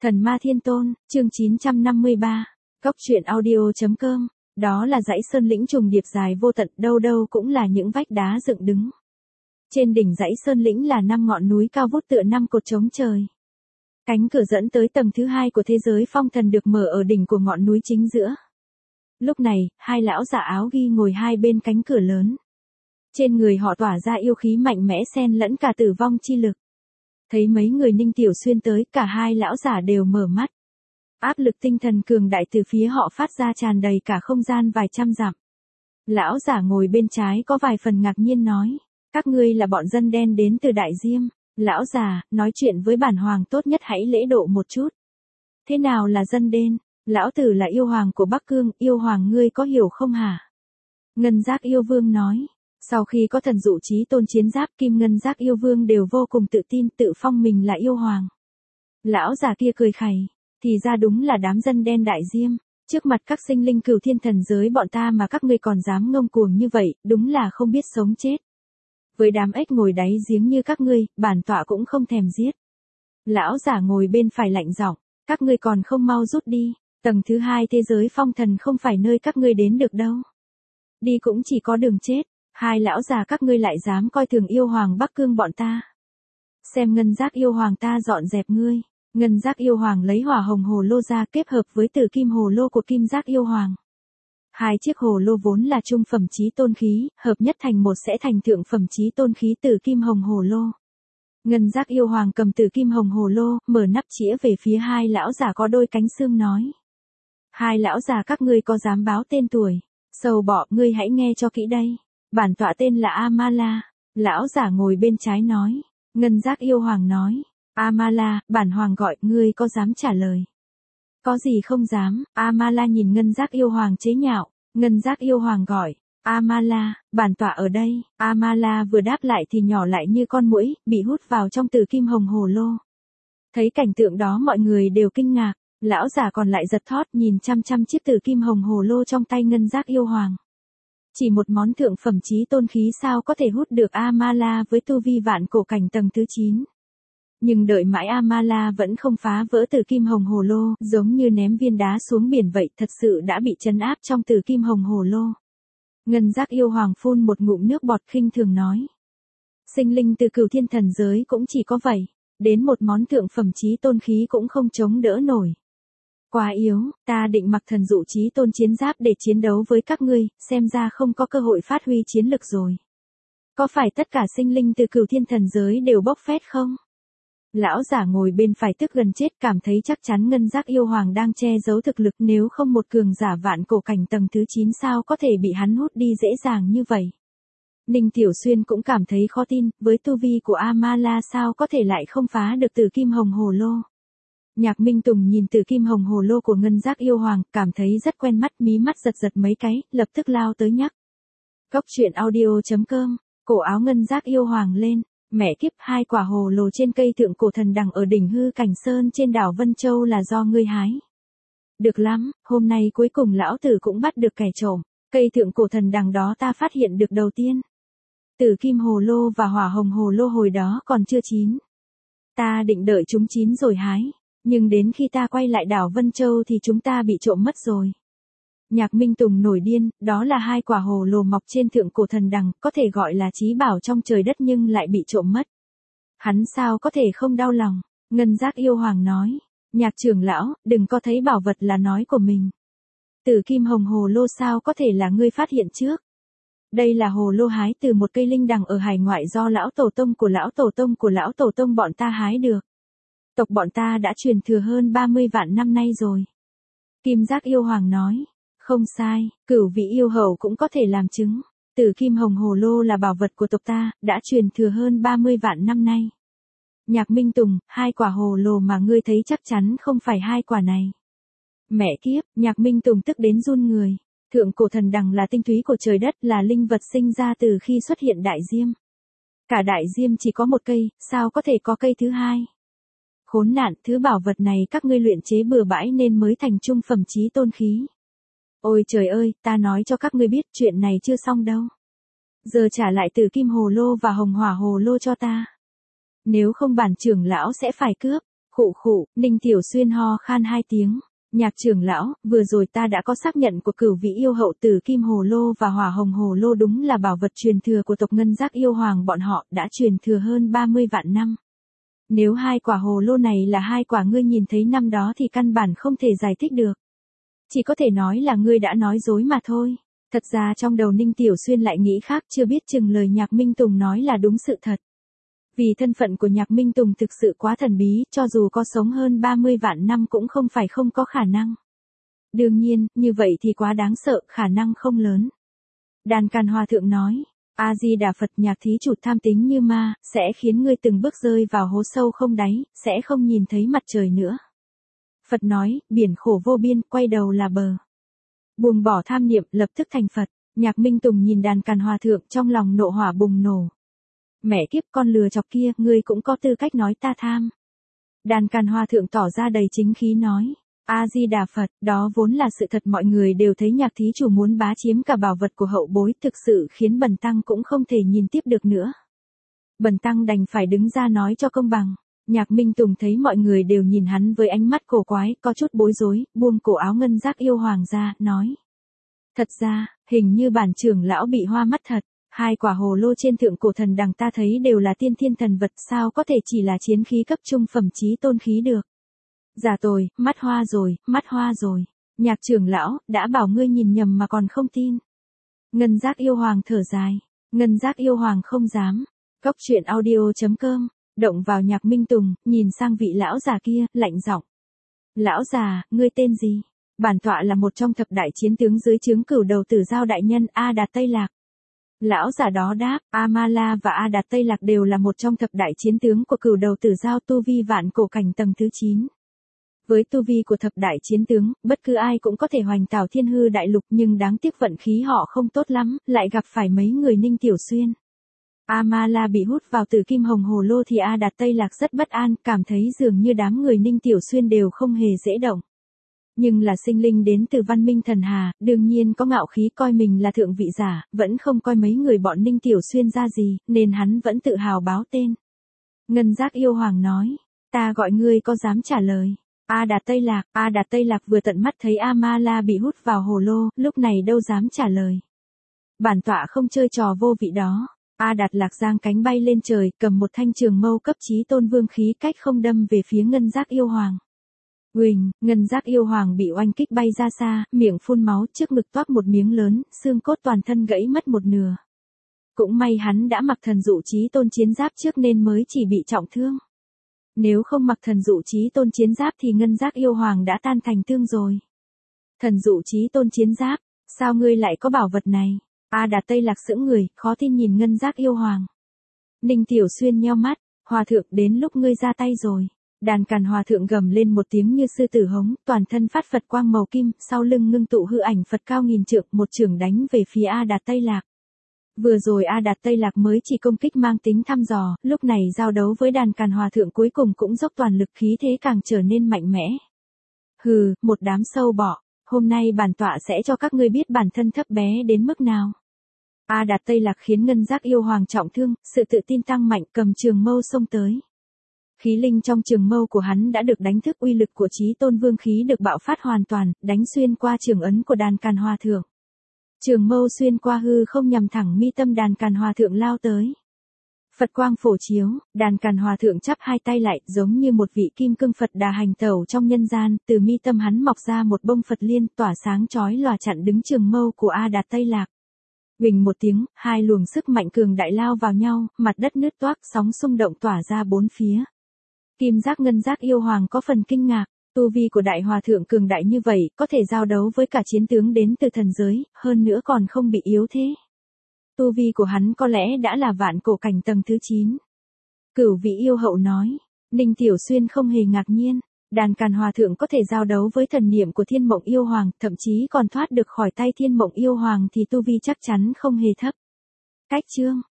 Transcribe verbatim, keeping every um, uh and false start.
Thần Ma Thiên Tôn, chương chín trăm năm mươi ba, Cốc truyện audio.com, đó là dãy sơn lĩnh trùng điệp dài vô tận, đâu đâu cũng là những vách đá dựng đứng. Trên đỉnh dãy sơn lĩnh là năm ngọn núi cao vút tựa năm cột trống trời. Cánh cửa dẫn tới tầng thứ hai của thế giới phong thần được mở ở đỉnh của ngọn núi chính giữa. Lúc này, hai lão giả áo ghi ngồi hai bên cánh cửa lớn. Trên người họ tỏa ra yêu khí mạnh mẽ xen lẫn cả tử vong chi lực. Thấy mấy người Ninh Tiểu Xuyên tới, cả hai lão giả đều mở mắt. Áp lực tinh thần cường đại từ phía họ phát ra tràn đầy cả không gian vài trăm dặm. Lão giả ngồi bên trái có vài phần ngạc nhiên nói, các ngươi là bọn dân đen đến từ Đại Diêm. Lão già, nói chuyện với bản hoàng tốt nhất hãy lễ độ một chút. Thế nào là dân đen? Lão tử là yêu hoàng của Bắc Cương, yêu hoàng ngươi có hiểu không hả? Ngân Giác yêu vương nói. Sau khi có thần dụ chí tôn chiến giáp, Kim Ngân Giác yêu vương đều vô cùng tự tin, tự phong mình là yêu hoàng. Lão già kia cười khẩy, thì ra đúng là đám dân đen Đại Diêm, trước mặt các sinh linh cửu thiên thần giới bọn ta mà các ngươi còn dám ngông cuồng như vậy, đúng là không biết sống chết. Với đám ếch ngồi đáy giếng như các ngươi, bản tọa cũng không thèm giết. Lão giả ngồi bên phải lạnh giọng, các ngươi còn không mau rút đi, tầng thứ hai thế giới phong thần không phải nơi các ngươi đến được đâu. Đi cũng chỉ có đường chết. Hai lão già các ngươi lại dám coi thường yêu hoàng Bắc Cương bọn ta. Xem Ngân Giác yêu hoàng ta dọn dẹp ngươi. Ngân Giác yêu hoàng lấy hỏa hồng hồ lô ra kết hợp với tử kim hồ lô của Kim Giác yêu hoàng. Hai chiếc hồ lô vốn là trung phẩm chí tôn khí, hợp nhất thành một sẽ thành thượng phẩm chí tôn khí tử kim hồng hồ lô. Ngân Giác yêu hoàng cầm tử kim hồng hồ lô, mở nắp chĩa về phía hai lão già có đôi cánh xương nói. Hai lão già các ngươi có dám báo tên tuổi? Sầu bọ, ngươi hãy nghe cho kỹ đây. Bản tọa tên là Amala. Lão giả ngồi bên trái nói. Ngân Giác yêu hoàng nói. Amala, bản hoàng gọi, ngươi có dám trả lời? Có gì không dám? Amala nhìn Ngân Giác yêu hoàng chế nhạo. Ngân Giác yêu hoàng gọi. Amala, bản tọa ở đây. Amala vừa đáp lại thì nhỏ lại như con muỗi, bị hút vào trong tử kim hồng hồ lô. Thấy cảnh tượng đó mọi người đều kinh ngạc. Lão giả còn lại giật thót nhìn chăm chăm chiếc tử kim hồng hồ lô trong tay Ngân Giác yêu hoàng. Chỉ một món thượng phẩm chí tôn khí sao có thể hút được Amala với tu vi vạn cổ cảnh tầng thứ chín. Nhưng đợi mãi Amala vẫn không phá vỡ tử kim hồng hồ lô, giống như ném viên đá xuống biển vậy, thật sự đã bị trấn áp trong tử kim hồng hồ lô. Ngân Giác yêu hoàng phun một ngụm nước bọt khinh thường nói. Sinh linh từ cửu thiên thần giới cũng chỉ có vậy, đến một món thượng phẩm chí tôn khí cũng không chống đỡ nổi. Quá yếu, ta định mặc thần dụ chí tôn chiến giáp để chiến đấu với các ngươi, xem ra không có cơ hội phát huy chiến lực rồi. Có phải tất cả sinh linh từ cửu thiên thần giới đều bốc phét không? Lão giả ngồi bên phải tức gần chết, cảm thấy chắc chắn Ngân Giác yêu hoàng đang che giấu thực lực, nếu không một cường giả vạn cổ cảnh tầng thứ chín sao có thể bị hắn hút đi dễ dàng như vậy. Ninh Tiểu Xuyên cũng cảm thấy khó tin, với tu vi của Amala sao có thể lại không phá được tử kim hồng hồ lô. Nhạc Minh Tùng nhìn tử kim hồng hồ lô của Ngân Giác yêu hoàng, cảm thấy rất quen mắt, mí mắt giật giật mấy cái, lập tức lao tới nhắc. Cốc truyện audio.com, cổ áo Ngân Giác yêu hoàng lên, mẹ kiếp, hai quả hồ lô trên cây thượng cổ thần đằng ở đỉnh hư cảnh sơn trên đảo Vân Châu là do ngươi hái. Được lắm, hôm nay cuối cùng lão tử cũng bắt được kẻ trộm, cây thượng cổ thần đằng đó ta phát hiện được đầu tiên. Tử kim hồ lô và hỏa hồng hồ lô hồi đó còn chưa chín. Ta định đợi chúng chín rồi hái. Nhưng đến khi ta quay lại đảo Vân Châu thì chúng ta bị trộm mất rồi. Nhạc Minh Tùng nổi điên, đó là hai quả hồ lô mọc trên thượng cổ thần đằng, có thể gọi là chí bảo trong trời đất nhưng lại bị trộm mất. Hắn sao có thể không đau lòng? Ngân Giác yêu hoàng nói. Nhạc trưởng lão, đừng có thấy bảo vật là nói của mình. Tử kim hồng hồ lô sao có thể là ngươi phát hiện trước? Đây là hồ lô hái từ một cây linh đằng ở hải ngoại do lão tổ tông của lão tổ tông của lão tổ tông bọn ta hái được. Tộc bọn ta đã truyền thừa hơn ba mươi vạn năm nay rồi. Kim Giác yêu hoàng nói. Không sai, cửu vị yêu hầu cũng có thể làm chứng. Tử kim hồng hồ lô là bảo vật của tộc ta, đã truyền thừa hơn ba mươi vạn năm nay. Nhạc Minh Tùng, hai quả hồ lô mà ngươi thấy chắc chắn không phải hai quả này. Mẹ kiếp, Nhạc Minh Tùng tức đến run người. Thượng cổ thần đằng là tinh túy của trời đất, là linh vật sinh ra từ khi xuất hiện Đại Diêm. Cả Đại Diêm chỉ có một cây, sao có thể có cây thứ hai? Khốn nạn, thứ bảo vật này các ngươi luyện chế bừa bãi nên mới thành trung phẩm chí tôn khí. Ôi trời ơi, ta nói cho các ngươi biết chuyện này chưa xong đâu. Giờ trả lại tử kim hồ lô và hồng hỏa hồ lô cho ta. Nếu không bản trưởng lão sẽ phải cướp. Khụ khụ, Ninh Tiểu Xuyên ho khan hai tiếng. Nhạc trưởng lão, vừa rồi ta đã có xác nhận của cửu vị yêu hậu tử Kim Hồ Lô và Hỏa Hồng Hồ Lô đúng là bảo vật truyền thừa của tộc Ngân Giác Yêu Hoàng bọn họ đã truyền thừa hơn ba mươi vạn năm. Nếu hai quả hồ lô này là hai quả ngươi nhìn thấy năm đó thì căn bản không thể giải thích được. Chỉ có thể nói là ngươi đã nói dối mà thôi. Thật ra trong đầu Ninh Tiểu Xuyên lại nghĩ khác, chưa biết chừng lời Nhạc Minh Tùng nói là đúng sự thật. Vì thân phận của Nhạc Minh Tùng thực sự quá thần bí, cho dù có sống hơn ba mươi vạn năm cũng không phải không có khả năng. Đương nhiên, như vậy thì quá đáng sợ, khả năng không lớn. Đàn Càn Hòa Thượng nói, A-di-đà Phật, Nhạc thí chủ tham tính như ma, sẽ khiến ngươi từng bước rơi vào hố sâu không đáy, sẽ không nhìn thấy mặt trời nữa. Phật nói, biển khổ vô biên, quay đầu là bờ. Buông bỏ tham niệm, lập tức thành Phật. Nhạc Minh Tùng nhìn Đàn Càn Hòa Thượng, trong lòng nộ hỏa bùng nổ. Mẹ kiếp, con lừa chọc kia, ngươi cũng có tư cách nói ta tham. Đàn Càn Hòa Thượng tỏ ra đầy chính khí nói, A-di-đà Phật, đó vốn là sự thật, mọi người đều thấy Nhạc thí chủ muốn bá chiếm cả bảo vật của hậu bối, thực sự khiến bần tăng cũng không thể nhìn tiếp được nữa. Bần tăng đành phải đứng ra nói cho công bằng. Nhạc Minh Tùng thấy mọi người đều nhìn hắn với ánh mắt cổ quái, có chút bối rối, buông cổ áo Ngân Giác Yêu Hoàng ra, nói. Thật ra, hình như bản trưởng lão bị hoa mắt thật. Hai quả hồ lô trên thượng cổ thần đằng ta thấy đều là tiên thiên thần vật, sao có thể chỉ là chiến khí cấp trung phẩm chí tôn khí được. Giả tồi, mắt hoa rồi, mắt hoa rồi. Nhạc trưởng lão, đã bảo ngươi nhìn nhầm mà còn không tin. Ngân Giác Yêu Hoàng thở dài. Ngân Giác Yêu Hoàng không dám. Cốc truyện audio chấm com. Động vào Nhạc Minh Tùng, nhìn sang vị lão già kia, lạnh giọng. Lão già, ngươi tên gì? Bản tọa là một trong thập đại chiến tướng dưới trướng Cửu Đầu Tử Giao đại nhân A Đạt Tây Lạc. Lão già đó đáp, A-ma-la và A Đạt Tây Lạc đều là một trong thập đại chiến tướng của Cửu Đầu Tử Giao, tu vi vạn cổ cảnh tầng thứ chín. Với tu vi của thập đại chiến tướng, bất cứ ai cũng có thể hoành tảo thiên hư đại lục, nhưng đáng tiếc vận khí họ không tốt lắm, lại gặp phải mấy người Ninh Tiểu Xuyên. A-ma-la bị hút vào Tử Kim Hồng Hồ Lô thì A Đạt Tây Lạc rất bất an, cảm thấy dường như đám người Ninh Tiểu Xuyên đều không hề dễ động. Nhưng là sinh linh đến từ văn minh thần hà, đương nhiên có ngạo khí, coi mình là thượng vị giả, vẫn không coi mấy người bọn Ninh Tiểu Xuyên ra gì, nên hắn vẫn tự hào báo tên. Ngân Giác Yêu Hoàng nói, ta gọi ngươi có dám trả lời. A Đạt Tây Lạc, A Đạt Tây Lạc vừa tận mắt thấy A-ma-la bị hút vào hồ lô, lúc này đâu dám trả lời. Bản tọa không chơi trò vô vị đó. A Đạt Lạc giang cánh bay lên trời, cầm một thanh trường mâu cấp chí tôn vương khí cách không đâm về phía Ngân Giác Yêu Hoàng. Uỳnh, Ngân Giác Yêu Hoàng bị oanh kích bay ra xa, miệng phun máu, trước ngực toát một miếng lớn, xương cốt toàn thân gãy mất một nửa. Cũng may hắn đã mặc thần dụ chí tôn chiến giáp trước nên mới chỉ bị trọng thương. Nếu không mặc thần dụ chí tôn chiến giáp thì Ngân Giác Yêu Hoàng đã tan thành tương rồi. Thần dụ chí tôn chiến giáp, sao ngươi lại có bảo vật này? A Đạt Tây Lạc sững người, khó tin nhìn Ngân Giác Yêu Hoàng. Ninh Tiểu Xuyên nheo mắt, Hòa Thượng đến lúc ngươi ra tay rồi. Đàn Càn Hòa Thượng gầm lên một tiếng như sư tử hống, toàn thân phát Phật quang màu kim, sau lưng ngưng tụ hư ảnh Phật cao nghìn trượng, một chưởng đánh về phía A Đạt Tây Lạc. Vừa rồi A Đạt Tây Lạc mới chỉ công kích mang tính thăm dò, lúc này giao đấu với Đàn Càn Hòa Thượng cuối cùng cũng dốc toàn lực, khí thế càng trở nên mạnh mẽ. Hừ, một đám sâu bọ, hôm nay bản tọa sẽ cho các ngươi biết bản thân thấp bé đến mức nào. A Đạt Tây Lạc khiến Ngân Giác Yêu Hoàng trọng thương, sự tự tin tăng mạnh, cầm trường mâu xông tới. Khí linh trong trường mâu của hắn đã được đánh thức, uy lực của chí tôn vương khí được bạo phát hoàn toàn, đánh xuyên qua trường ấn của Đàn Càn Hòa Thượng. Trường mâu xuyên qua hư không nhằm thẳng mi tâm Đàn Càn Hòa Thượng lao tới. Phật quang phổ chiếu, Đàn Càn Hòa Thượng chắp hai tay lại, giống như một vị kim cương Phật đà hành tẩu trong nhân gian, từ mi tâm hắn mọc ra một bông Phật liên, tỏa sáng chói lòa chặn đứng trường mâu của A Đạt Tây Lạc. Huỳnh một tiếng, hai luồng sức mạnh cường đại lao vào nhau, mặt đất nứt toác, sóng xung động tỏa ra bốn phía. Kim Giác Ngân Giác Yêu Hoàng có phần kinh ngạc, tu vi của đại hòa thượng cường đại như vậy, có thể giao đấu với cả chiến tướng đến từ thần giới, hơn nữa còn không bị yếu thế. Tu vi của hắn có lẽ đã là vạn cổ cảnh tầng thứ chín. Cửu vị yêu hậu nói, Ninh Tiểu Xuyên không hề ngạc nhiên, Đàn Càn Hòa Thượng có thể giao đấu với thần niệm của Thiên Mộng Yêu Hoàng, thậm chí còn thoát được khỏi tay Thiên Mộng Yêu Hoàng thì tu vi chắc chắn không hề thấp. Cách chương